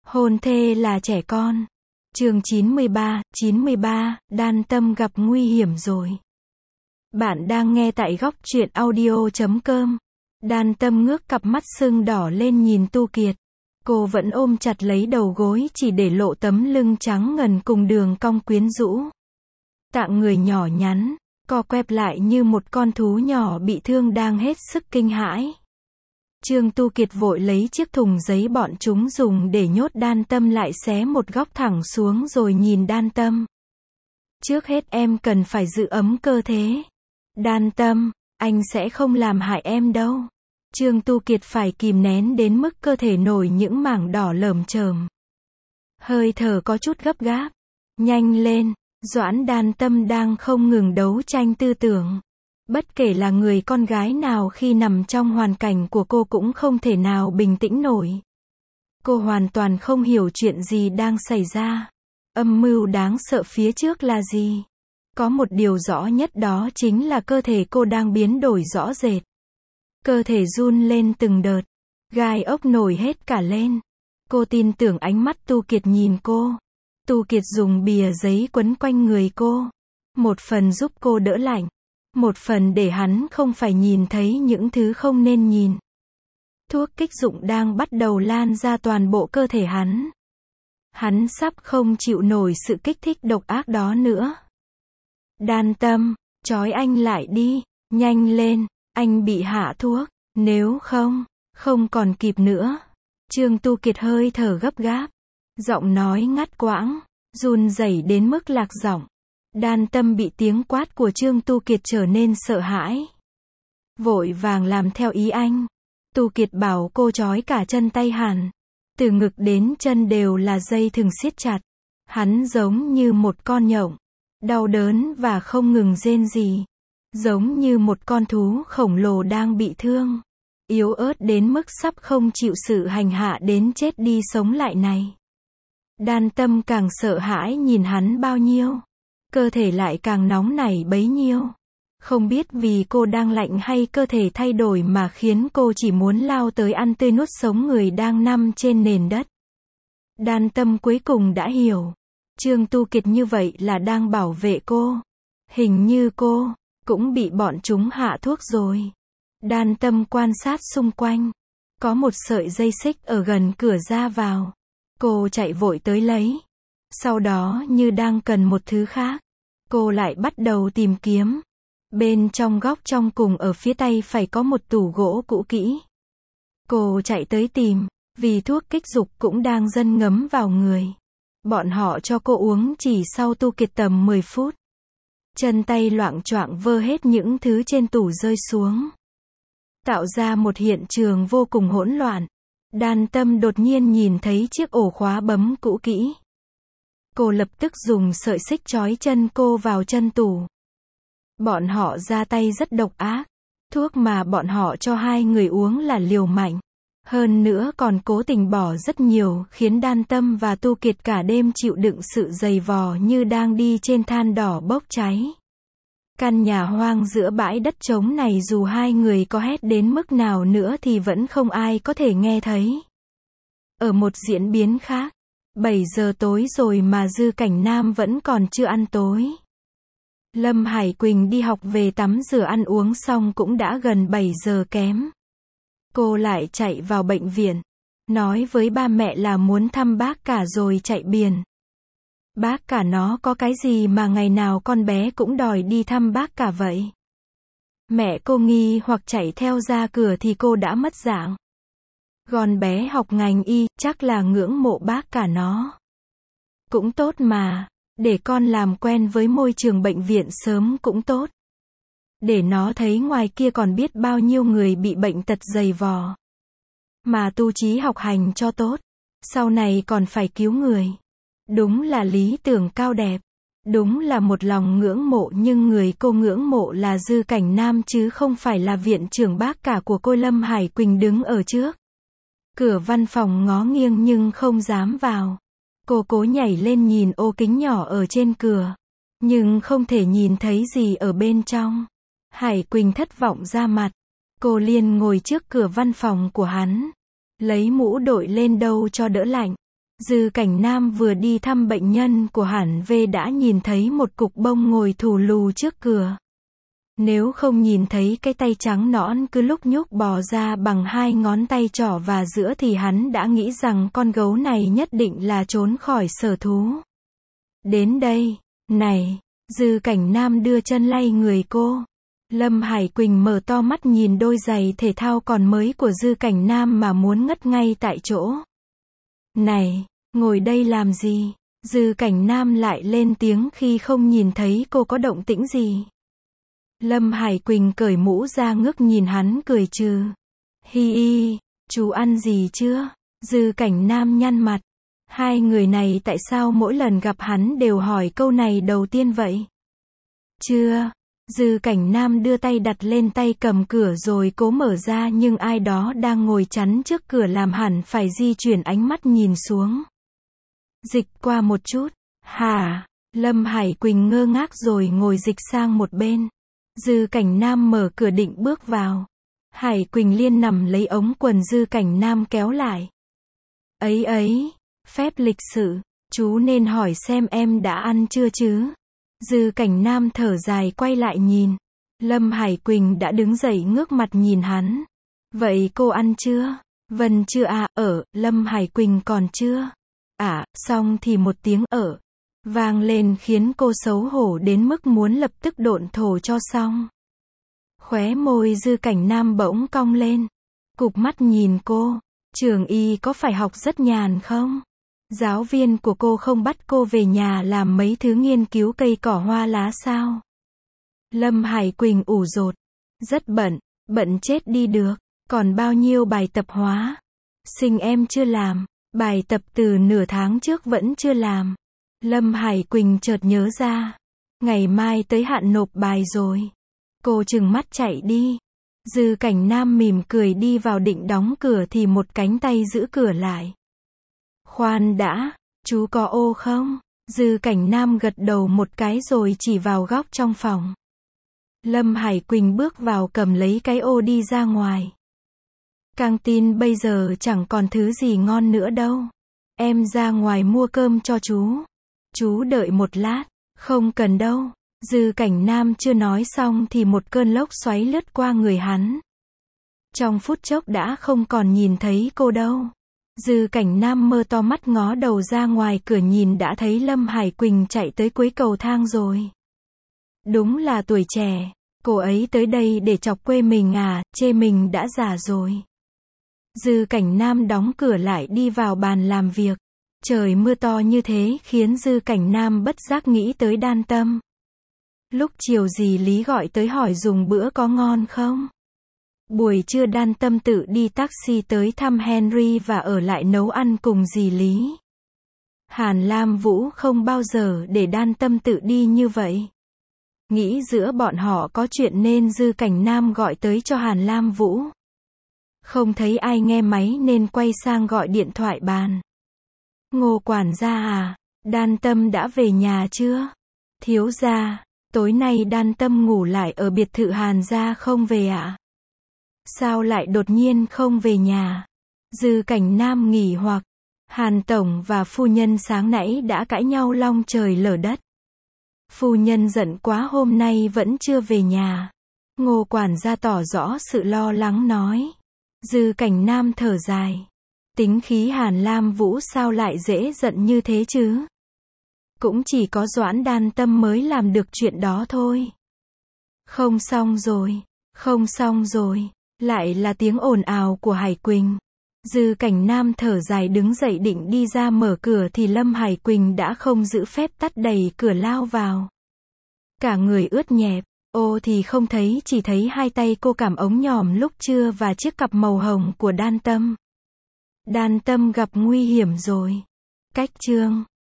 Hôn thê là trẻ con. Chương 93, Đan Tâm gặp nguy hiểm rồi. Bạn đang nghe tại góc truyện audio.com. Đan Tâm ngước cặp mắt sưng đỏ lên nhìn Tu Kiệt. Cô vẫn ôm chặt lấy đầu gối chỉ để lộ tấm lưng trắng ngần cùng đường cong quyến rũ. Tạng người nhỏ nhắn, co quẹp lại như một con thú nhỏ bị thương đang hết sức kinh hãi. Trương Tu Kiệt vội lấy chiếc thùng giấy bọn chúng dùng để nhốt Đan Tâm lại, xé một góc thẳng xuống rồi nhìn Đan Tâm. Trước hết em cần phải giữ ấm cơ thể. Đan Tâm, anh sẽ không làm hại em đâu. Trương Tu Kiệt phải kìm nén đến mức cơ thể nổi những mảng đỏ lởm chởm. Hơi thở có chút gấp gáp. Nhanh lên, Doãn Đan Tâm đang không ngừng đấu tranh tư tưởng. Bất kể là người con gái nào khi nằm trong hoàn cảnh của cô cũng không thể nào bình tĩnh nổi. Cô hoàn toàn không hiểu chuyện gì đang xảy ra. Âm mưu đáng sợ phía trước là gì? Có một điều rõ nhất, đó chính là cơ thể cô đang biến đổi rõ rệt. Cơ thể run lên từng đợt. Gai ốc nổi hết cả lên. Cô tin tưởng ánh mắt Tu Kiệt nhìn cô. Tu Kiệt dùng bìa giấy quấn quanh người cô. Một phần giúp cô đỡ lạnh. Một phần để hắn không phải nhìn thấy những thứ không nên nhìn. Thuốc kích dục đang bắt đầu lan ra toàn bộ cơ thể hắn. Hắn sắp không chịu nổi sự kích thích độc ác đó nữa. Đan Tâm, trói anh lại đi, nhanh lên, anh bị hạ thuốc, nếu không còn kịp nữa. Trương Tu Kiệt hơi thở gấp gáp, giọng nói ngắt quãng, run rẩy đến mức lạc giọng. Đan Tâm bị tiếng quát của Trương Tu Kiệt trở nên sợ hãi. Vội vàng làm theo ý anh. Tu Kiệt bảo cô trói cả chân tay hẳn. Từ ngực đến chân đều là dây thừng siết chặt. Hắn giống như một con nhộng. Đau đớn và không ngừng rên rỉ. Giống như một con thú khổng lồ đang bị thương. Yếu ớt đến mức sắp không chịu sự hành hạ đến chết đi sống lại này. Đan Tâm càng sợ hãi nhìn hắn bao nhiêu. Cơ thể lại càng nóng nảy bấy nhiêu. Không biết vì cô đang lạnh hay cơ thể thay đổi mà khiến cô chỉ muốn lao tới ăn tươi nuốt sống người đang nằm trên nền đất. Đan Tâm cuối cùng đã hiểu. Trương Tu Kiệt như vậy là đang bảo vệ cô. Hình như cô cũng bị bọn chúng hạ thuốc rồi. Đan Tâm quan sát xung quanh. Có một sợi dây xích ở gần cửa ra vào. Cô chạy vội tới lấy. Sau đó như đang cần một thứ khác. Cô lại bắt đầu tìm kiếm. Bên trong góc trong cùng ở phía tay phải có một tủ gỗ cũ kỹ. Cô chạy tới tìm, vì thuốc kích dục cũng đang dần ngấm vào người. Bọn họ cho cô uống chỉ sau Tu Kiệt tầm 10 phút. Chân tay loạng choạng vơ hết những thứ trên tủ rơi xuống. Tạo ra một hiện trường vô cùng hỗn loạn. Đan Tâm đột nhiên nhìn thấy chiếc ổ khóa bấm cũ kỹ. Cô lập tức dùng sợi xích trói chân cô vào chân tủ. Bọn họ ra tay rất độc ác. Thuốc mà bọn họ cho hai người uống là liều mạnh. Hơn nữa còn cố tình bỏ rất nhiều, khiến Đan Tâm và Tu Kiệt cả đêm chịu đựng sự dày vò như đang đi trên than đỏ bốc cháy. Căn nhà hoang giữa bãi đất trống này dù hai người có hét đến mức nào nữa thì vẫn không ai có thể nghe thấy. Ở một diễn biến khác, 7 giờ tối rồi mà Dư Cảnh Nam vẫn còn chưa ăn tối. Lâm Hải Quỳnh đi học về tắm rửa ăn uống xong cũng đã gần 7 giờ kém. Cô lại chạy vào bệnh viện. Nói với ba mẹ là muốn thăm bác cả rồi chạy biền. Bác cả nó có cái gì mà ngày nào con bé cũng đòi đi thăm bác cả vậy? Mẹ cô nghi hoặc chạy theo ra cửa thì cô đã mất dạng. Con bé học ngành y, chắc là ngưỡng mộ bác cả nó. Cũng tốt mà, để con làm quen với môi trường bệnh viện sớm cũng tốt. Để nó thấy ngoài kia còn biết bao nhiêu người bị bệnh tật dày vò. Mà tu chí học hành cho tốt, sau này còn phải cứu người. Đúng là lý tưởng cao đẹp. Đúng là một lòng ngưỡng mộ, nhưng người cô ngưỡng mộ là Dư Cảnh Nam chứ không phải là viện trưởng bác cả của cô. Lâm Hải Quỳnh đứng ở trước cửa văn phòng ngó nghiêng nhưng không dám vào. Cô cố nhảy lên nhìn ô kính nhỏ ở trên cửa, nhưng không thể nhìn thấy gì ở bên trong. Hải Quỳnh thất vọng ra mặt. Cô liền ngồi trước cửa văn phòng của hắn, lấy mũ đội lên đầu cho đỡ lạnh. Dư Cảnh Nam vừa đi thăm bệnh nhân của Hàn V đã nhìn thấy một cục bông ngồi thù lù trước cửa. Nếu không nhìn thấy cái tay trắng nõn cứ lúc nhúc bò ra bằng hai ngón tay trỏ và giữa thì hắn đã nghĩ rằng con gấu này nhất định là trốn khỏi sở thú. Đến đây, này, Dư Cảnh Nam đưa chân lay người cô. Lâm Hải Quỳnh mở to mắt nhìn đôi giày thể thao còn mới của Dư Cảnh Nam mà muốn ngất ngay tại chỗ. Này, ngồi đây làm gì? Dư Cảnh Nam lại lên tiếng khi không nhìn thấy cô có động tĩnh gì. Lâm Hải Quỳnh cởi mũ ra ngước nhìn hắn cười trừ. Hi hi, chú ăn gì chưa? Dư Cảnh Nam nhăn mặt. Hai người này tại sao mỗi lần gặp hắn đều hỏi câu này đầu tiên vậy? Chưa. Dư Cảnh Nam đưa tay đặt lên tay cầm cửa rồi cố mở ra nhưng ai đó đang ngồi chắn trước cửa làm hẳn phải di chuyển ánh mắt nhìn xuống. Dịch qua một chút. Hả? Lâm Hải Quỳnh ngơ ngác rồi ngồi dịch sang một bên. Dư Cảnh Nam mở cửa định bước vào. Hải Quỳnh Liên nằm lấy ống quần Dư Cảnh Nam kéo lại. Ấy ấy, phép lịch sự, chú nên hỏi xem em đã ăn chưa chứ? Dư Cảnh Nam thở dài quay lại nhìn. Lâm Hải Quỳnh đã đứng dậy ngước mặt nhìn hắn. Vậy cô ăn chưa? Vân chưa à, Lâm Hải Quỳnh còn chưa. Xong thì một tiếng vang lên khiến cô xấu hổ đến mức muốn lập tức độn thổ cho xong. Khóe môi Dư Cảnh Nam bỗng cong lên. Cụp mắt nhìn cô. Trường y có phải học rất nhàn không? Giáo viên của cô không bắt cô về nhà làm mấy thứ nghiên cứu cây cỏ hoa lá sao? Lâm Hải Quỳnh ủ dột. Rất bận chết đi được. Còn bao nhiêu bài tập hóa? Sinh em chưa làm. Bài tập từ nửa tháng trước vẫn chưa làm. Lâm Hải Quỳnh chợt nhớ ra. Ngày mai tới hạn nộp bài rồi. Cô trừng mắt chạy đi. Dư Cảnh Nam mỉm cười đi vào định đóng cửa thì một cánh tay giữ cửa lại. Khoan đã, chú có ô không? Dư Cảnh Nam gật đầu một cái rồi chỉ vào góc trong phòng. Lâm Hải Quỳnh bước vào cầm lấy cái ô đi ra ngoài. Căng tin bây giờ chẳng còn thứ gì ngon nữa đâu. Em ra ngoài mua cơm cho chú. Chú đợi một lát. Không cần đâu. Dư Cảnh Nam chưa nói xong thì một cơn lốc xoáy lướt qua người hắn. Trong phút chốc đã không còn nhìn thấy cô đâu. Dư Cảnh Nam mơ to mắt ngó đầu ra ngoài cửa nhìn đã thấy Lâm Hải Quỳnh chạy tới cuối cầu thang rồi. Đúng là tuổi trẻ. Cô ấy tới đây để chọc quê mình à, chê mình đã già rồi. Dư Cảnh Nam đóng cửa lại đi vào bàn làm việc. Trời mưa to như thế khiến Dư Cảnh Nam bất giác nghĩ tới Đan Tâm. Lúc chiều dì Lý gọi tới hỏi dùng bữa có ngon không? Buổi trưa Đan Tâm tự đi taxi tới thăm Henry và ở lại nấu ăn cùng dì Lý. Hàn Lam Vũ không bao giờ để Đan Tâm tự đi như vậy. Nghĩ giữa bọn họ có chuyện nên Dư Cảnh Nam gọi tới cho Hàn Lam Vũ. Không thấy ai nghe máy nên quay sang gọi điện thoại bàn. Ngô quản gia à, Đan Tâm đã về nhà chưa? Thiếu gia, tối nay Đan Tâm ngủ lại ở biệt thự Hàn gia không về ạ? Sao lại đột nhiên không về nhà? Dư Cảnh Nam nghỉ hoặc, Hàn Tổng và phu nhân sáng nãy đã cãi nhau long trời lở đất. Phu nhân giận quá hôm nay vẫn chưa về nhà. Ngô quản gia tỏ rõ sự lo lắng nói. Dư Cảnh Nam thở dài. Tính khí Hàn Lam Vũ sao lại dễ giận như thế chứ? Cũng chỉ có Doãn Đan Tâm mới làm được chuyện đó thôi. Không xong rồi. Lại là tiếng ồn ào của Hải Quỳnh. Dư Cảnh Nam thở dài đứng dậy định đi ra mở cửa thì Lâm Hải Quỳnh đã không giữ phép tắc đẩy cửa lao vào. Cả người ướt nhẹp, ô thì không thấy chỉ thấy hai tay cô cảm ống nhòm lúc trưa và chiếc cặp màu hồng của Đan Tâm. Đan Tâm gặp nguy hiểm rồi. Cách chương